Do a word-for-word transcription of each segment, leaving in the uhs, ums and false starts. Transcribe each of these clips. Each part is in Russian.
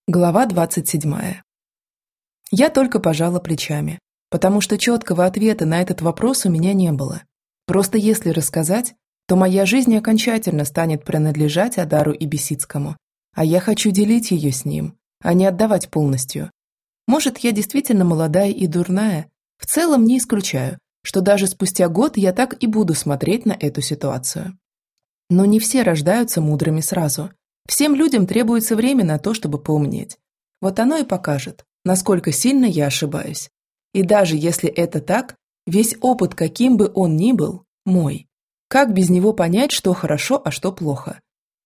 Глава двадцать седьмая. Я только пожала плечами, потому что четкого ответа на этот вопрос у меня не было. Просто если рассказать, то моя жизнь окончательно станет принадлежать Адару Ибисицкому, а я хочу делить ее с ним, а не отдавать полностью. Может, я действительно молодая и дурная, в целом не исключаю, что даже спустя год я так и буду смотреть на эту ситуацию. Но не все рождаются мудрыми сразу. Всем людям требуется время на то, чтобы поумнеть. Вот оно и покажет, насколько сильно я ошибаюсь. И даже если это так, весь опыт, каким бы он ни был, мой. Как без него понять, что хорошо, а что плохо?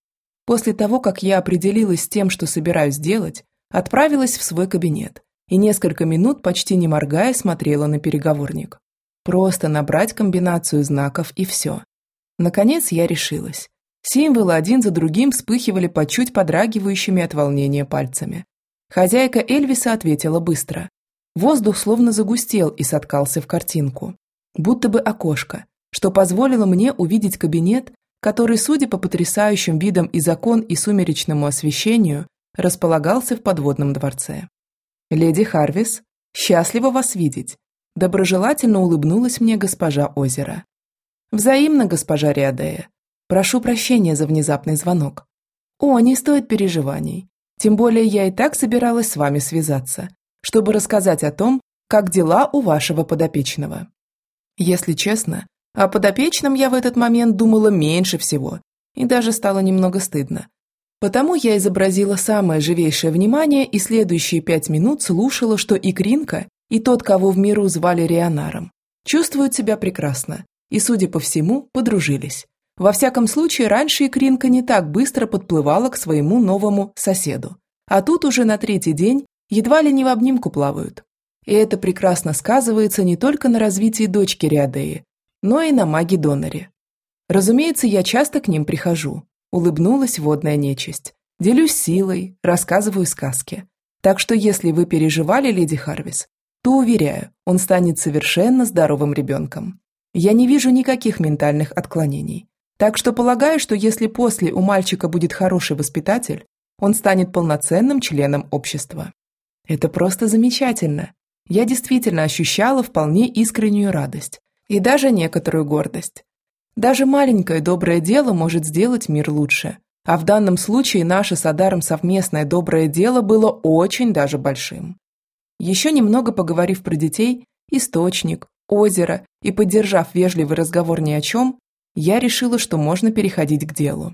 После того, как я определилась с тем, что собираюсь делать, отправилась в свой кабинет и несколько минут, почти не моргая, смотрела на переговорник. Просто набрать комбинацию знаков и все. Наконец я решилась. Символы один за другим вспыхивали под чуть подрагивающими от волнения пальцами. Хозяйка Эльвиса ответила быстро. Воздух словно загустел и соткался в картинку. Будто бы окошко, что позволило мне увидеть кабинет, который, судя по потрясающим видам из окон и сумеречному освещению, располагался в подводном дворце. «Леди Харвис, счастлива вас видеть», – доброжелательно улыбнулась мне госпожа Озера. «Взаимно, госпожа Риадея. Прошу прощения за внезапный звонок. О, не стоит переживаний. Тем более я и так собиралась с вами связаться, чтобы рассказать о том, как дела у вашего подопечного». Если честно, о подопечном я в этот момент думала меньше всего, и даже стало немного стыдно. Потому я изобразила самое живейшее внимание и следующие пять минут слушала, что и Кринка, и тот, кого в миру звали Рионаром, чувствуют себя прекрасно и, судя по всему, подружились. Во всяком случае, раньше Икринка не так быстро подплывала к своему новому соседу. А тут уже на третий день едва ли не в обнимку плавают. И это прекрасно сказывается не только на развитии дочки Риадеи, но и на маге-доноре. Разумеется, я часто к ним прихожу. Улыбнулась водная нечисть. Делюсь силой, рассказываю сказки. Так что если вы переживали, леди Харвис, то, уверяю, он станет совершенно здоровым ребенком. Я не вижу никаких ментальных отклонений. Так что полагаю, что если после у мальчика будет хороший воспитатель, он станет полноценным членом общества. Это просто замечательно. Я действительно ощущала вполне искреннюю радость и даже некоторую гордость. Даже маленькое доброе дело может сделать мир лучше. А в данном случае наше с Адаром совместное доброе дело было очень даже большим. Еще немного поговорив про детей, источник, озеро и поддержав вежливый разговор ни о чем, я решила, что можно переходить к делу.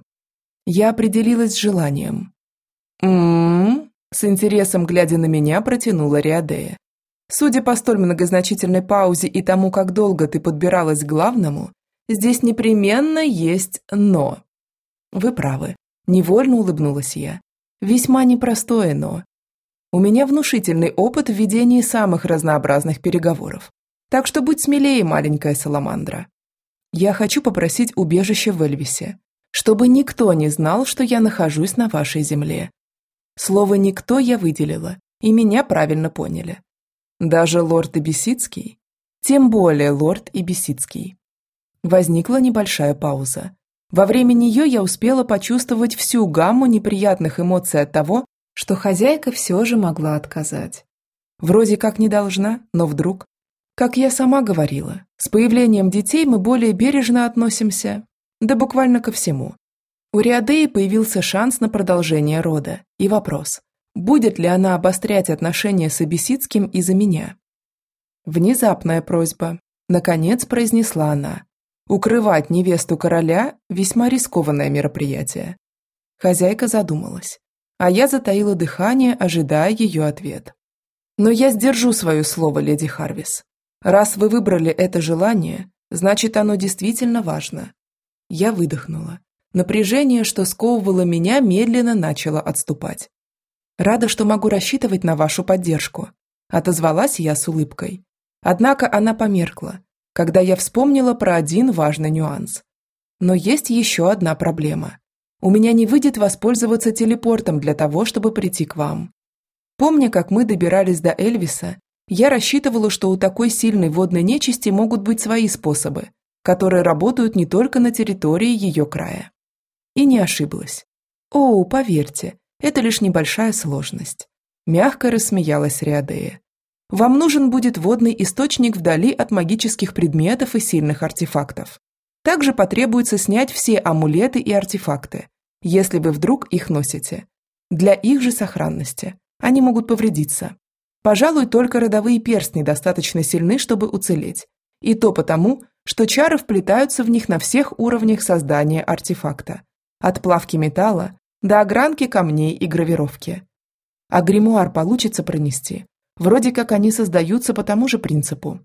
Я определилась с желанием. «М-м-м», с интересом глядя на меня, протянула Риадея. «Судя по столь многозначительной паузе и тому, как долго ты подбиралась к главному, здесь непременно есть «но». Вы правы, невольно улыбнулась я. Весьма непростое «но». У меня внушительный опыт в ведении самых разнообразных переговоров. Так что будь смелее, маленькая саламандра. Я хочу попросить убежище в Эльвисе, чтобы никто не знал, что я нахожусь на вашей земле. Слово «никто» я выделила, и меня правильно поняли. Даже лорд Ибисицкий? Тем более лорд Ибисицкий. Возникла небольшая пауза. Во время нее я успела почувствовать всю гамму неприятных эмоций от того, что хозяйка все же могла отказать. Вроде как не должна, но вдруг... Как я сама говорила, с появлением детей мы более бережно относимся, да буквально ко всему. У Риадеи появился шанс на продолжение рода, и вопрос, будет ли она обострять отношения с Ибисицким из-за меня. Внезапная просьба, наконец произнесла она. Укрывать невесту короля – весьма рискованное мероприятие. Хозяйка задумалась, а я затаила дыхание, ожидая ее ответ. Но я сдержу свое слово, леди Харвис. Раз вы выбрали это желание, значит, оно действительно важно. Я выдохнула. Напряжение, что сковывало меня, медленно начало отступать. Рада, что могу рассчитывать на вашу поддержку. Отозвалась я с улыбкой. Однако она померкла, когда я вспомнила про один важный нюанс. Но есть еще одна проблема. У меня не выйдет воспользоваться телепортом для того, чтобы прийти к вам. Помня, как мы добирались до Эльвиса, я рассчитывала, что у такой сильной водной нечисти могут быть свои способы, которые работают не только на территории ее края. И не ошиблась. О, поверьте, Это лишь небольшая сложность. Мягко рассмеялась Риадея. Вам нужен будет водный источник вдали от магических предметов и сильных артефактов. Также потребуется снять все амулеты и артефакты, если вы вдруг их носите. Для их же сохранности. Они могут повредиться. Пожалуй, только родовые перстни достаточно сильны, чтобы уцелеть. И то потому, что чары вплетаются в них на всех уровнях создания артефакта. От плавки металла до огранки камней и гравировки. А гримуар получится пронести. Вроде как они создаются по тому же принципу.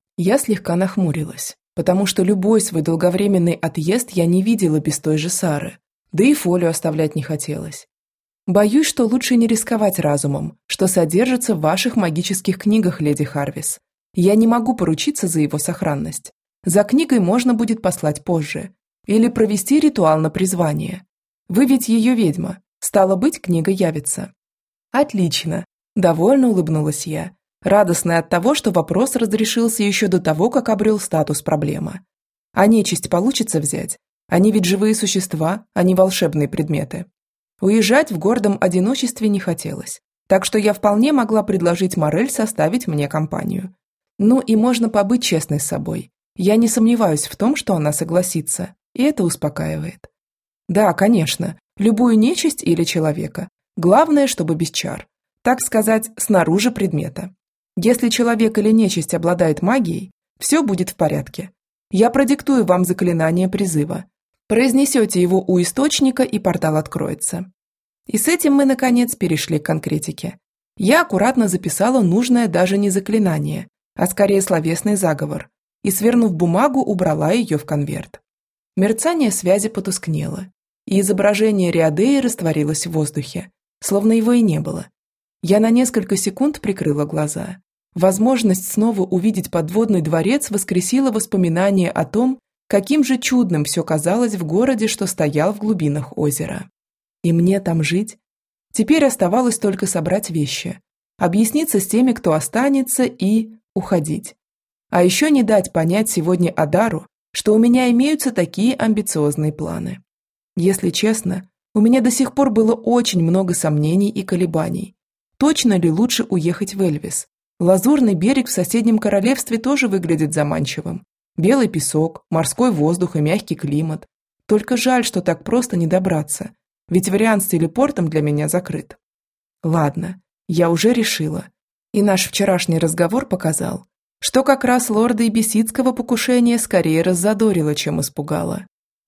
Я слегка нахмурилась, потому что любой свой долговременный отъезд я не видела без той же Сары, да и Фолю оставлять не хотелось. Боюсь, что лучше не рисковать разумом, что содержится в ваших магических книгах, леди Харвис. Я не могу поручиться за его сохранность. За книгой можно будет послать позже. Или провести ритуал на призвание. Вы ведь ее ведьма, стало быть, книга явится. Отлично. Довольно улыбнулась я, радостная от того, что вопрос разрешился еще до того, как обрел статус проблемы. А нечисть получится взять? Они ведь живые существа, а не волшебные предметы. Уезжать в гордом одиночестве не хотелось, так что я вполне могла предложить Морель составить мне компанию. Ну и можно побыть честной с собой. Я не сомневаюсь в том, что она согласится, и это успокаивает. Да, конечно, любую нечисть или человека. Главное, чтобы без чар. Так сказать, снаружи предмета. Если человек или нечисть обладает магией, все будет в порядке. Я продиктую вам заклинание призыва. Произнесете его у источника, и портал откроется. И с этим мы, наконец, перешли к конкретике. Я аккуратно записала нужное даже не заклинание, а скорее словесный заговор, и, свернув бумагу, убрала ее в конверт. Мерцание связи потускнело, и изображение Риадеи растворилось в воздухе, словно его и не было. Я на несколько секунд прикрыла глаза. Возможность снова увидеть подводный дворец воскресила воспоминания о том, каким же чудным все казалось в городе, что стоял в глубинах озера. И мне там жить? Теперь оставалось только собрать вещи, объясниться с теми, кто останется, и уходить. А еще не дать понять сегодня Адару, что у меня имеются такие амбициозные планы. Если честно, у меня до сих пор было очень много сомнений и колебаний. Точно ли лучше уехать в Эльвис? Лазурный берег в соседнем королевстве тоже выглядит заманчивым. Белый песок, морской воздух и мягкий климат. Только жаль, что так просто не добраться, ведь вариант с телепортом для меня закрыт. Ладно, я уже решила. И наш вчерашний разговор показал, что как раз лорда Ибисидского покушение скорее раззадорило, чем испугало.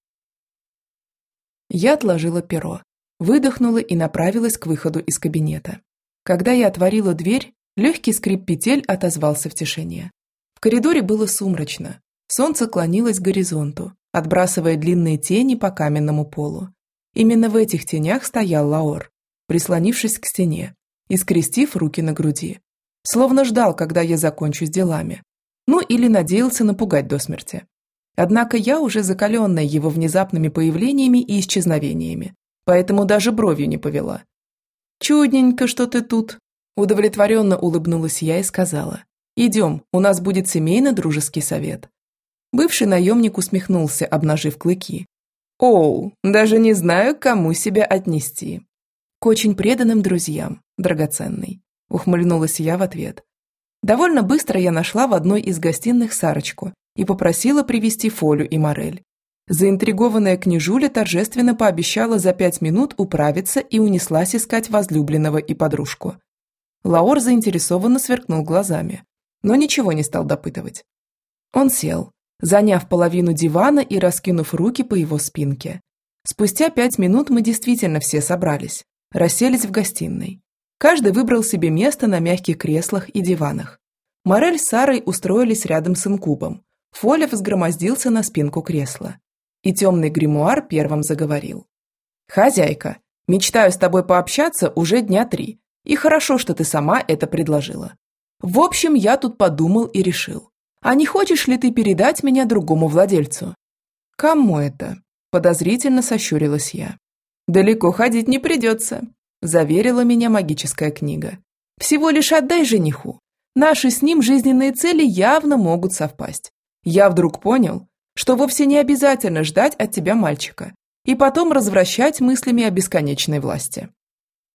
Я отложила перо, выдохнула и направилась к выходу из кабинета. Когда я отворила дверь, легкий скрип петель отозвался в тишине. В коридоре было сумрачно. Солнце клонилось к горизонту, отбрасывая длинные тени по каменному полу. Именно в этих тенях стоял Лаор, прислонившись к стене и скрестив руки на груди. Словно ждал, когда я закончу с делами. Ну или надеялся напугать до смерти. Однако я уже закаленная его внезапными появлениями и исчезновениями, поэтому даже бровью не повела. «Чудненько, что ты тут!» Удовлетворенно улыбнулась я и сказала: «Идем, у нас будет семейно-дружеский совет». Бывший наемник усмехнулся, обнажив клыки. «Оу, даже не знаю, к кому себя отнести». «К очень преданным друзьям, драгоценный», ухмыльнулась я в ответ. Довольно быстро я нашла в одной из гостиных Сарочку и попросила привести Фолю и Морель. Заинтригованная княжуля торжественно пообещала за пять минут управиться и унеслась искать возлюбленного и подружку. Лаор заинтересованно сверкнул глазами, но ничего не стал допытывать. Он сел, заняв половину дивана и раскинув руки по его спинке. Спустя пять минут мы действительно все собрались, расселись в гостиной. Каждый выбрал себе место на мягких креслах и диванах. Морель с Сарой устроились рядом с инкубом. Фоля взгромоздился на спинку кресла. И темный гримуар первым заговорил. «Хозяйка, мечтаю с тобой пообщаться уже дня три, и хорошо, что ты сама это предложила. В общем, я тут подумал и решил. А не хочешь ли ты передать меня другому владельцу?» «Кому это?» – подозрительно сощурилась я. «Далеко ходить не придется», – заверила меня магическая книга. «Всего лишь отдай жениху. Наши с ним жизненные цели явно могут совпасть. Я вдруг понял, что вовсе не обязательно ждать от тебя мальчика и потом развращать мыслями о бесконечной власти».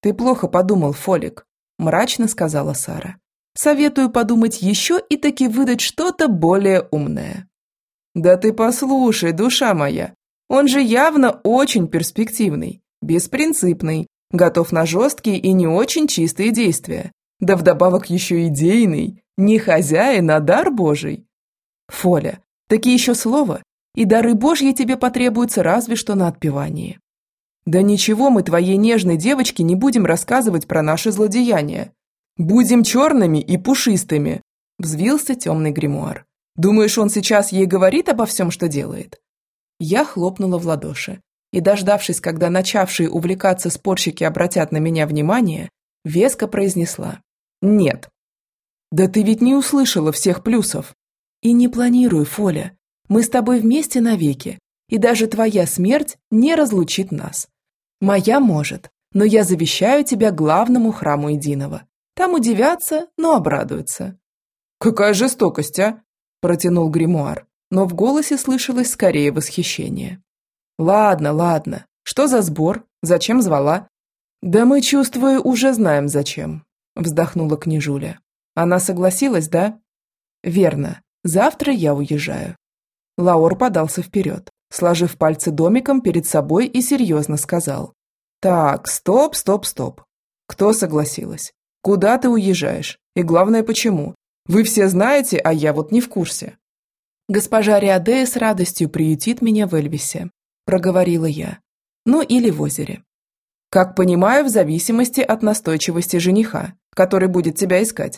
«Ты плохо подумал, Фолик», – мрачно сказала Сара. «Советую подумать еще и таки выдать что-то более умное». «Да ты послушай, душа моя, он же явно очень перспективный, беспринципный, готов на жесткие и не очень чистые действия, да вдобавок еще идейный, не хозяин, а дар Божий». «Фоля, таки еще слово, и дары Божьи тебе потребуются разве что на отпевании». «Да ничего мы твоей нежной девочке не будем рассказывать про наши злодеяния. Будем черными и пушистыми», – взвился темный гримуар. «Думаешь, он сейчас ей говорит обо всем, что делает?» Я хлопнула в ладоши и, дождавшись, когда начавшие увлекаться спорщики обратят на меня внимание, веско произнесла: «Нет». «Да ты ведь не услышала всех плюсов». «И не планируй, Фоля. Мы с тобой вместе навеки, и даже твоя смерть не разлучит нас. Моя может, но я завещаю тебя главному храму единого. Там удивятся, но обрадуются». «Какая жестокость, а?» – протянул гримуар, но в голосе слышалось скорее восхищение. «Ладно, ладно. Что за сбор? Зачем звала?» «Да мы, чувствую, уже знаем зачем», – вздохнула княжуля. «Она согласилась, да?» «Верно. Завтра я уезжаю». Лаор подался вперед, сложив пальцы домиком перед собой и серьезно сказал: «Так, стоп, стоп, стоп. Кто согласилась? Куда ты уезжаешь? И главное, почему? Вы все знаете, а я вот не в курсе». «Госпожа Риадея с радостью приютит меня в Эльвисе», – проговорила я. «Ну или в озере. Как понимаю, в зависимости от настойчивости жениха, который будет тебя искать».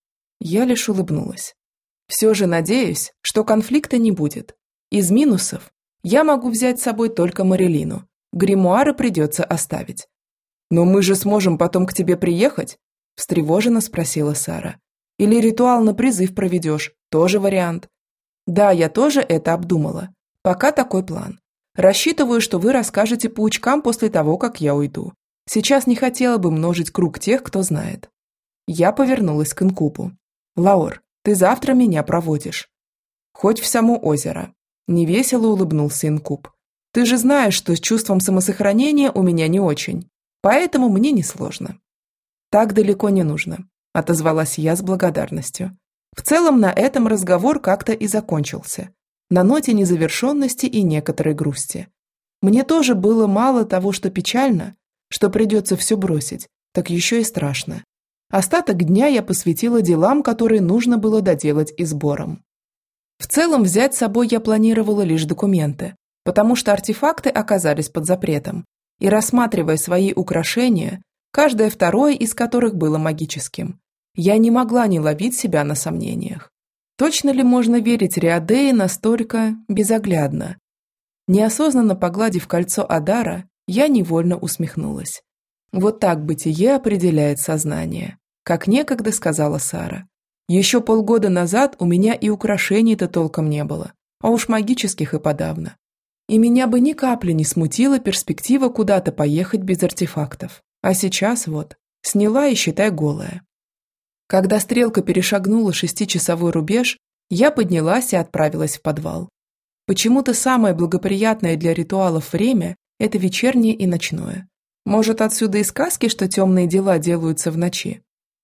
Я лишь улыбнулась. Все же надеюсь, что конфликта не будет. Из минусов я могу взять с собой только Марилину. Гримуары придется оставить. «Но мы же сможем потом к тебе приехать?» – встревоженно спросила Сара. «Или ритуал на призыв проведешь? Тоже вариант». «Да, я тоже это обдумала. Пока такой план. Рассчитываю, что вы расскажете паучкам после того, как я уйду. Сейчас не хотела бы множить круг тех, кто знает». Я повернулась к инкубу. «Лаор, ты завтра меня проводишь». «Хоть в само озеро», – невесело улыбнулся инкуб. «Ты же знаешь, что с чувством самосохранения у меня не очень, поэтому мне несложно». «Так далеко не нужно», – отозвалась я с благодарностью. В целом на этом разговор как-то и закончился, на ноте незавершенности и некоторой грусти. Мне тоже было мало того, что печально, что придется все бросить, так еще и страшно. Остаток дня я посвятила делам, которые нужно было доделать и сбором. В целом взять с собой я планировала лишь документы, потому что артефакты оказались под запретом, и рассматривая свои украшения, каждое второе из которых было магическим, я не могла не ловить себя на сомнениях. Точно ли можно верить Риадее настолько безоглядно? Неосознанно погладив кольцо Адара, я невольно усмехнулась. Вот так бытие определяет сознание, как некогда сказала Сара. Еще полгода назад у меня и украшений-то толком не было, а уж магических и подавно. И меня бы ни капли не смутила перспектива куда-то поехать без артефактов. А сейчас вот, сняла и считай голая. Когда стрелка перешагнула шестичасовой рубеж, я поднялась и отправилась в подвал. Почему-то самое благоприятное для ритуалов время – это вечернее и ночное. Может, отсюда и сказки, что темные дела делаются в ночи.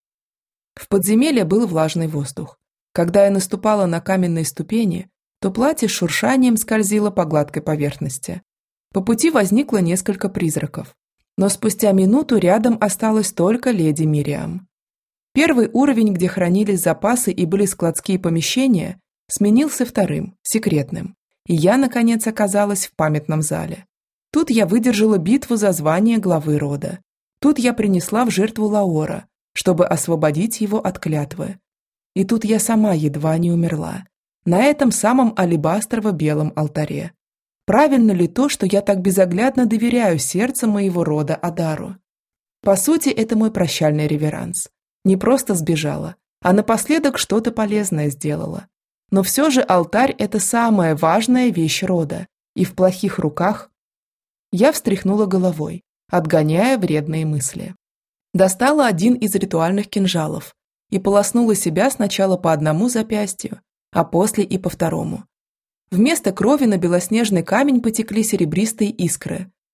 В подземелье был влажный воздух. Когда я наступала на каменные ступени, то платье с шуршанием скользило по гладкой поверхности. По пути возникло несколько призраков. Но спустя минуту рядом осталась только леди Мириам. Первый уровень, где хранились запасы и были складские помещения, сменился вторым, секретным. И я, наконец, оказалась в памятном зале. Тут я выдержала битву за звание главы рода. Тут я принесла в жертву Лаора, чтобы освободить его от клятвы. И тут я сама едва не умерла. На этом самом алебастрово-белом алтаре. Правильно ли то, что я так безоглядно доверяю сердцу моего рода Адару? По сути, это мой прощальный реверанс. Не просто сбежала, а напоследок что-то полезное сделала. Но все же алтарь – это самая важная вещь рода, и в плохих руках. Я встряхнула головой, отгоняя вредные мысли. Достала один из ритуальных кинжалов и полоснула себя сначала по одному запястью, а после и по второму. Вместо крови на белоснежный камень потекли серебристые искры.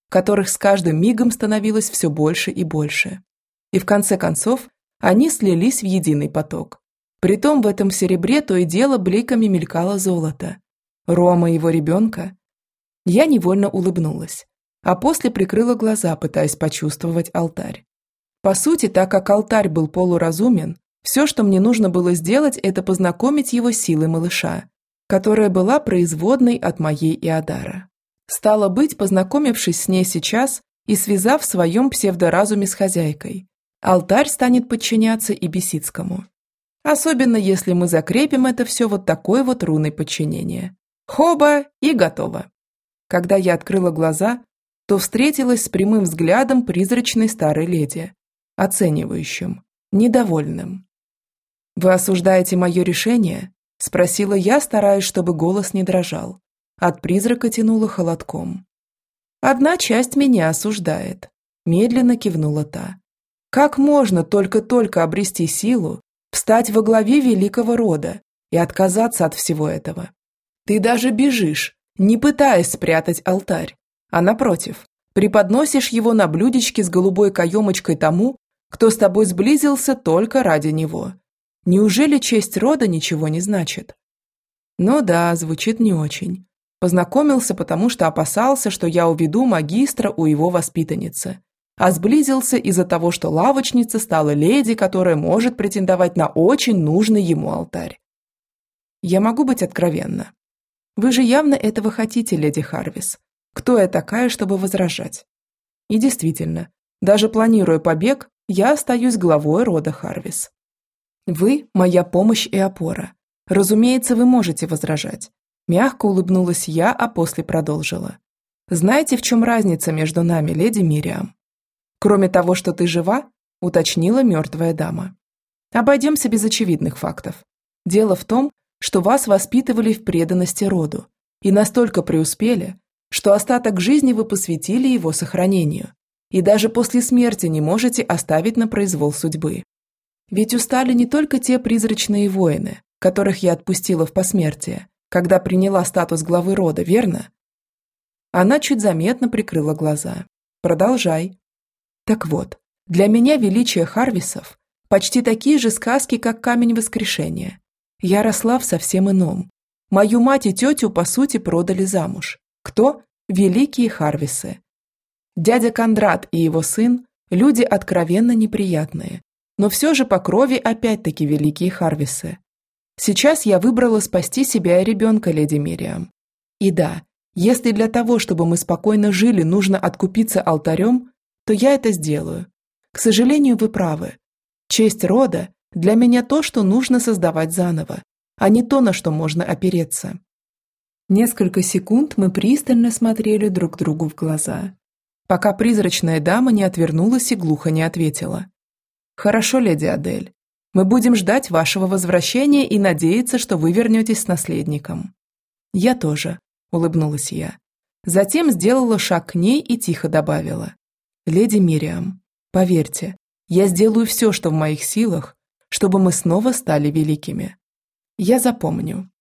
которых с каждым мигом становилось все больше и больше. И в конце концов они слились в единый поток. Притом в этом серебре то и дело бликами мелькало золото. Рома его ребенка? Я невольно улыбнулась, а после прикрыла глаза, пытаясь почувствовать алтарь. По сути, так как алтарь был полуразумен, все, что мне нужно было сделать, это познакомить его с силой малыша, которая была производной от моей Иодара. Стало быть, познакомившись с ней сейчас и связав в своем псевдоразуме с хозяйкой, алтарь станет подчиняться и Бесицкому. Особенно если мы закрепим это все вот такой вот руной подчинения. Хоба и готово. Когда я открыла глаза, то встретилась с прямым взглядом призрачной старой леди, оценивающим, недовольным. «Вы осуждаете мое решение?» – спросила я, стараясь, чтобы голос не дрожал. От призрака тянуло холодком. «Одна часть меня осуждает», – медленно кивнула та. «Как можно только-только обрести силу, встать во главе великого рода и отказаться от всего этого? Ты даже бежишь, не пытаясь спрятать алтарь, а напротив, преподносишь его на блюдечке с голубой каемочкой тому, кто с тобой сблизился только ради него. Неужели честь рода ничего не значит?» Ну да, звучит не очень. Познакомился, потому что опасался, что я уведу магистра у его воспитанницы. А сблизился из-за того, что лавочница стала леди, которая может претендовать на очень нужный ему алтарь. Я могу быть откровенна. Вы же явно этого хотите, леди Харвис. Кто я такая, чтобы возражать? И действительно, даже планируя побег, я остаюсь главой рода Харвис. Вы – моя помощь и опора. Разумеется, вы можете возражать. Мягко улыбнулась я, а после продолжила. Знаете, в чем разница между нами, леди Мириам? Кроме того, что ты жива, уточнила мертвая дама. Обойдемся без очевидных фактов. Дело в том, что вас воспитывали в преданности роду и настолько преуспели, что остаток жизни вы посвятили его сохранению, и даже после смерти не можете оставить на произвол судьбы. Ведь устали не только те призрачные воины, которых я отпустила в посмертие, когда приняла статус главы рода, верно? Она чуть заметно прикрыла глаза. Продолжай. Так вот, для меня величие Харвисов почти такие же сказки, как камень воскрешения. Я росла в совсем ином. Мою мать и тетю, по сути, продали замуж. Кто? Великие Харвисы. Дядя Кондрат и его сын – люди откровенно неприятные, но все же по крови опять-таки великие Харвисы. Сейчас я выбрала спасти себя и ребенка, леди Мириам. И да, если для того, чтобы мы спокойно жили, нужно откупиться алтарем, то я это сделаю. К сожалению, вы правы. Честь рода для меня то, что нужно создавать заново, а не то, на что можно опереться. Несколько секунд мы пристально смотрели друг другу в глаза, пока призрачная дама не отвернулась и глухо не ответила. «Хорошо, леди Адель. Мы будем ждать вашего возвращения и надеяться, что вы вернетесь с наследником». «Я тоже», – улыбнулась я. Затем сделала шаг к ней и тихо добавила. «Леди Мириам, поверьте, я сделаю все, что в моих силах, чтобы мы снова стали великими. Я запомню.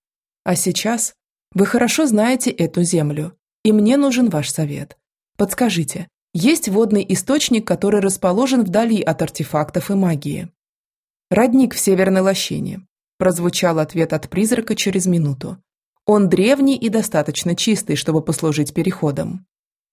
А сейчас вы хорошо знаете эту землю, и мне нужен ваш совет. Подскажите, есть водный источник, который расположен вдали от артефактов и магии?» «Родник в Северной лощине», – прозвучал ответ от призрака через минуту. «Он древний и достаточно чистый, чтобы послужить переходом».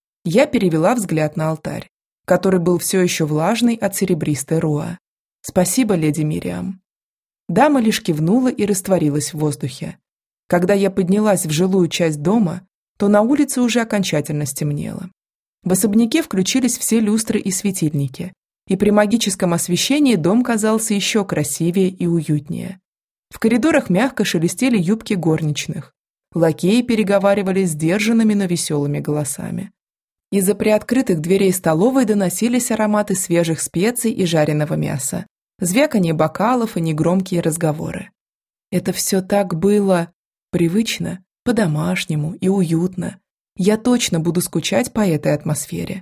Я перевела взгляд на алтарь, который был все еще влажный от серебристой руа. «Спасибо, леди Мириам». Дама лишь кивнула и растворилась в воздухе. Когда я поднялась в жилую часть дома, то на улице уже окончательно стемнело. В особняке включились все люстры и светильники, и при магическом освещении дом казался еще красивее и уютнее. В коридорах мягко шелестели юбки горничных. Лакеи переговаривались сдержанными, но веселыми голосами. Из-за приоткрытых дверей столовой доносились ароматы свежих специй и жареного мяса, звяканье бокалов и негромкие разговоры. Это все так было привычно, по-домашнему и уютно. Я точно буду скучать по этой атмосфере.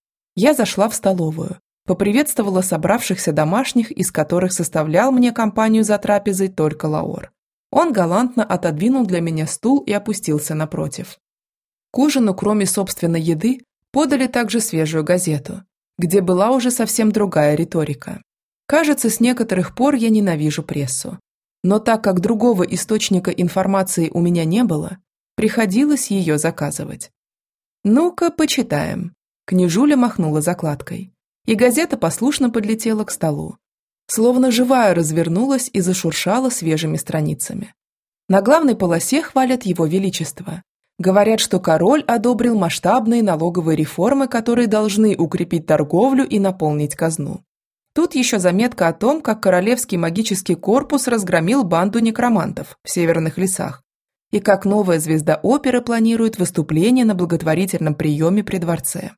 Я зашла в столовую, поприветствовала собравшихся домашних, из которых составлял мне компанию за трапезой только Лаор. Он галантно отодвинул для меня стул и опустился напротив. К ужину, кроме собственной еды, Подали также свежую газету, где была уже совсем другая риторика. Кажется, с некоторых пор я ненавижу прессу. Но так как другого источника информации у меня не было, приходилось ее заказывать. «Ну-ка, почитаем». Княжуля махнула закладкой, и газета послушно подлетела к столу. Словно живая развернулась и зашуршала свежими страницами. На главной полосе хвалят его величество. Говорят, что король одобрил масштабные налоговые реформы, которые должны укрепить торговлю и наполнить казну. Тут еще заметка о том, как Королевский магический корпус разгромил банду некромантов в северных лесах, и как новая звезда оперы планирует выступление на благотворительном приеме при дворце.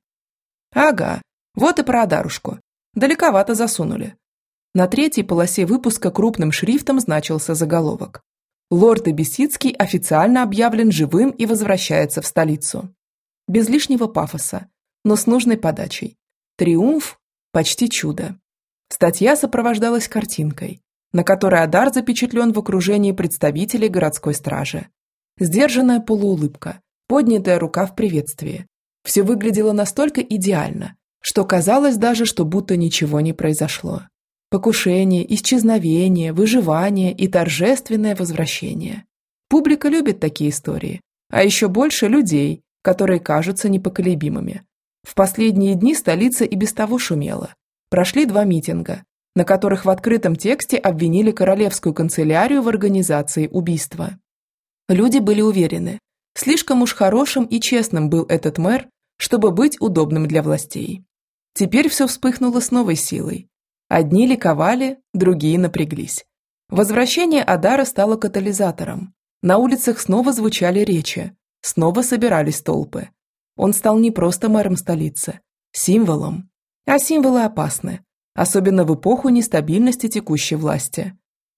Ага, вот и про Адарушку. Далековато засунули. На третьей полосе выпуска крупным шрифтом значился заголовок. Лорд Эбисицкий официально объявлен живым и возвращается в столицу. Без лишнего пафоса, но с нужной подачей. Триумф, почти чудо. Статья сопровождалась картинкой, на которой Адар запечатлен в окружении представителей городской стражи. Сдержанная полуулыбка, поднятая рука в приветствии. Все выглядело настолько идеально, что казалось даже, что будто ничего не произошло. Покушение, исчезновение, выживание и торжественное возвращение. Публика любит такие истории, а еще больше людей, которые кажутся непоколебимыми. В последние дни столица и без того шумела. Прошли два митинга, на которых в открытом тексте обвинили королевскую канцелярию в организации убийства. Люди были уверены, слишком уж хорошим и честным был этот мэр, чтобы быть удобным для властей. Теперь все вспыхнуло с новой силой. Одни ликовали, другие напряглись. Возвращение Адара стало катализатором. На улицах снова звучали речи, снова собирались толпы. Он стал не просто мэром столицы, символом. А символы опасны, особенно в эпоху нестабильности текущей власти.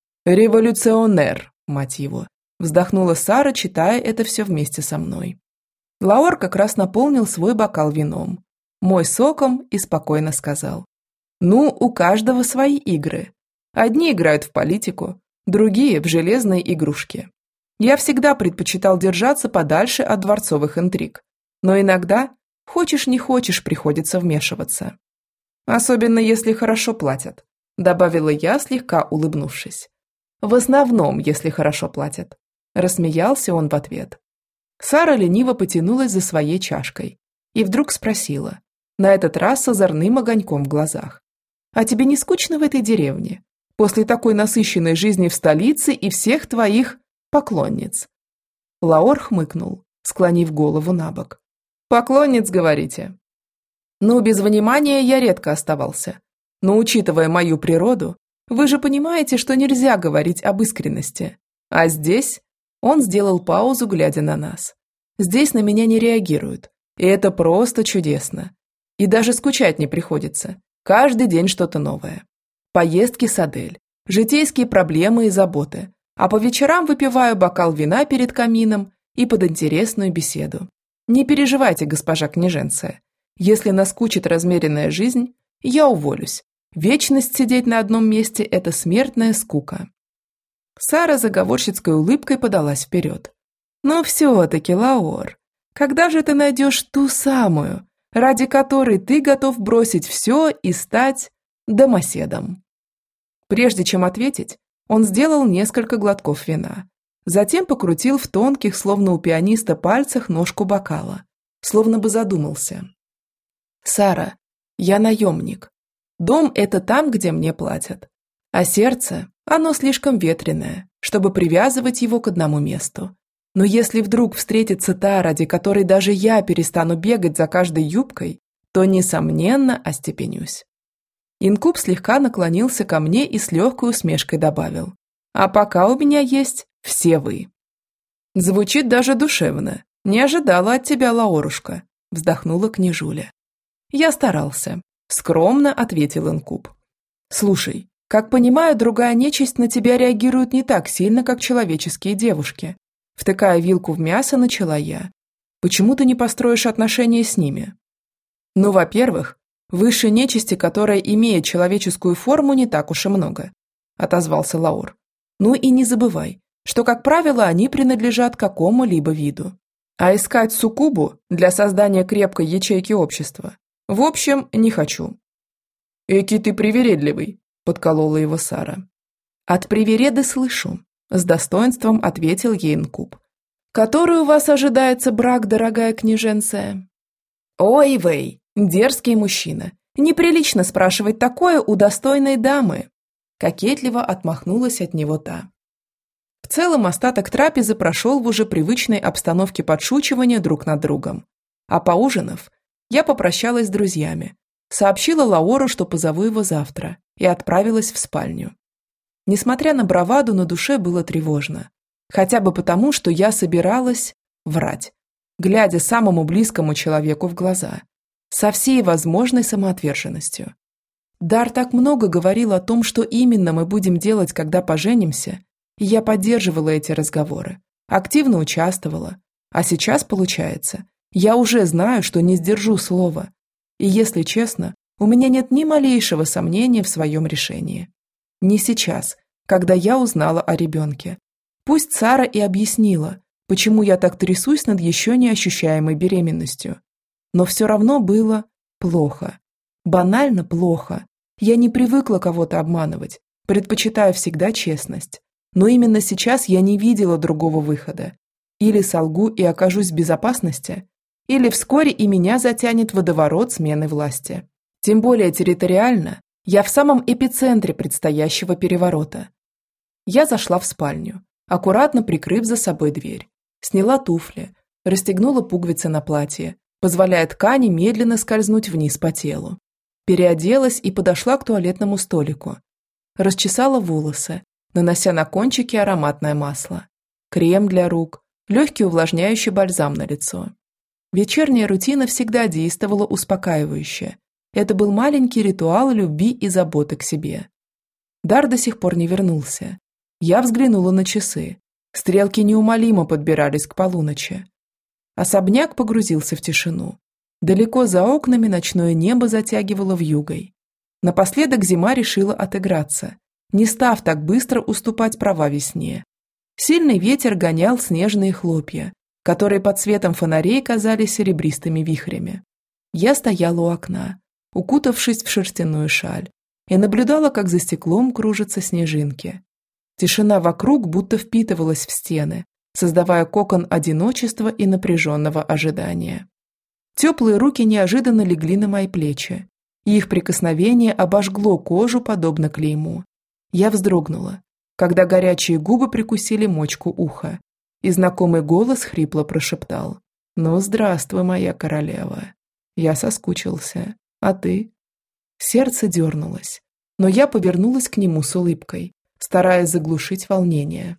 «Революционер, мать его», вздохнула Сара, читая это все вместе со мной. Лаор как раз наполнил свой бокал вином, мой соком и спокойно сказал. Ну, у каждого свои игры. Одни играют в политику, другие в железные игрушки. Я всегда предпочитал держаться подальше от дворцовых интриг, но иногда, хочешь не хочешь, приходится вмешиваться. Особенно если хорошо платят, добавила я, слегка улыбнувшись. В основном, если хорошо платят. Рассмеялся он в ответ. Сара лениво потянулась за своей чашкой и вдруг спросила, на этот раз с озорным огоньком в глазах. «А тебе не скучно в этой деревне? После такой насыщенной жизни в столице и всех твоих поклонниц?» Лаор хмыкнул, склонив голову на бок. «Поклонниц, говорите?» «Ну, без внимания я редко оставался. Но, учитывая мою природу, вы же понимаете, что нельзя говорить об искренности. А здесь...» Он сделал паузу, глядя на нас. «Здесь на меня не реагируют, и это просто чудесно. И даже скучать не приходится. Каждый день что-то новое. Поездки с Адель, житейские проблемы и заботы. А по вечерам выпиваю бокал вина перед камином и под интересную беседу. Не переживайте, госпожа княженция. Если наскучит размеренная жизнь, я уволюсь. Вечность сидеть на одном месте – это смертная скука». Сара заговорщицкой улыбкой подалась вперед. «Но все-таки, Лаор, когда же ты найдешь ту самую, ради которой ты готов бросить все и стать домоседом?» Прежде чем ответить, он сделал несколько глотков вина. Затем покрутил в тонких, словно у пианиста, пальцах ножку бокала, словно бы задумался. «Сара, я наемник. Дом – это там, где мне платят. А сердце, оно слишком ветреное, чтобы привязывать его к одному месту. Но если вдруг встретится та, ради которой даже я перестану бегать за каждой юбкой, то, несомненно, остепенюсь». Инкуб слегка наклонился ко мне и с легкой усмешкой добавил. «А пока у меня есть все вы». «Звучит даже душевно. Не ожидала от тебя, Лаорушка», – вздохнула княжуля. «Я старался», – скромно ответил инкуб. «Слушай, как понимаю, другая нечисть на тебя реагирует не так сильно, как человеческие девушки». Втыкая вилку в мясо, начала я. «Почему ты не построишь отношения с ними?» «Ну, во-первых, высшей нечисти, которая имеет человеческую форму, не так уж и много», – отозвался Лаур. «Ну и не забывай, что, как правило, они принадлежат какому-либо виду. А искать суккубу для создания крепкой ячейки общества, в общем, не хочу. «Эки ты привередливый», – подколола его Сара. «От привереды слышу», – с достоинством ответил ей инкуб. «Который у вас ожидается брак, дорогая княженция?» «Ой, вей, дерзкий мужчина, неприлично спрашивать такое у достойной дамы», – кокетливо отмахнулась от него та. В целом остаток трапезы прошел в уже привычной обстановке подшучивания друг над другом. А поужинав, я попрощалась с друзьями, сообщила Лаору, что позову его завтра, и отправилась в спальню. Несмотря на браваду, на душе было тревожно. Хотя бы потому, что я собиралась врать, глядя самому близкому человеку в глаза, со всей возможной самоотверженностью. Дар так много говорил о том, что именно мы будем делать, когда поженимся, и я поддерживала эти разговоры, активно участвовала. А сейчас, получается, я уже знаю, что не сдержу слова. И, если честно, у меня нет ни малейшего сомнения в своем решении. Не сейчас, когда я узнала о ребенке. Пусть Сара и объяснила, почему я так трясусь над еще неощущаемой беременностью. Но все равно было плохо. Банально плохо. Я не привыкла кого-то обманывать, предпочитаю всегда честность. Но именно сейчас я не видела другого выхода. Или солгу и окажусь в безопасности, или вскоре и меня затянет водоворот смены власти. Тем более территориально я в самом эпицентре предстоящего переворота. Я зашла в спальню, аккуратно прикрыв за собой дверь. Сняла туфли, расстегнула пуговицы на платье, позволяя ткани медленно скользнуть вниз по телу. Переоделась и подошла к туалетному столику. Расчесала волосы, нанося на кончики ароматное масло, крем для рук, легкий увлажняющий бальзам на лицо. Вечерняя рутина всегда действовала успокаивающе. Это был маленький ритуал любви и заботы к себе. Дар до сих пор не вернулся. Я взглянула на часы. Стрелки неумолимо подбирались к полуночи. Особняк погрузился в тишину. Далеко за окнами ночное небо затягивало вьюгой. Напоследок зима решила отыграться, не став так быстро уступать права весне. Сильный ветер гонял снежные хлопья, которые под светом фонарей казались серебристыми вихрями. Я стояла у окна, укутавшись в шерстяную шаль, и наблюдала, как за стеклом кружатся снежинки. Тишина вокруг будто впитывалась в стены, создавая кокон одиночества и напряженного ожидания. Теплые руки неожиданно легли на мои плечи, и их прикосновение обожгло кожу, подобно клейму. Я вздрогнула, когда горячие губы прикусили мочку уха, и знакомый голос хрипло прошептал: «Ну, здравствуй, моя королева. Я соскучился. А ты?» Сердце дернулось, но я повернулась к нему с улыбкой, стараясь заглушить волнение.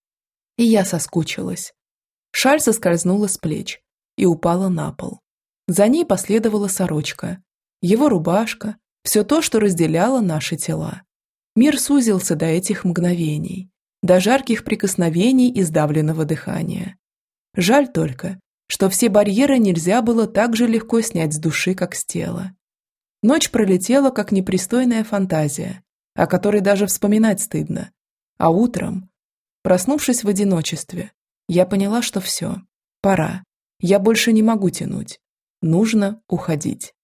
И я соскучилась. Шаль соскользнула с плеч и упала на пол. За ней последовала сорочка, его рубашка, все то, что разделяло наши тела. Мир сузился до этих мгновений, до жарких прикосновений и сдавленного дыхания. Жаль только, что все барьеры нельзя было так же легко снять с души, как с тела. Ночь пролетела, как непристойная фантазия, о которой даже вспоминать стыдно. А утром, проснувшись в одиночестве, я поняла, что все, пора. Я больше не могу тянуть. Нужно уходить.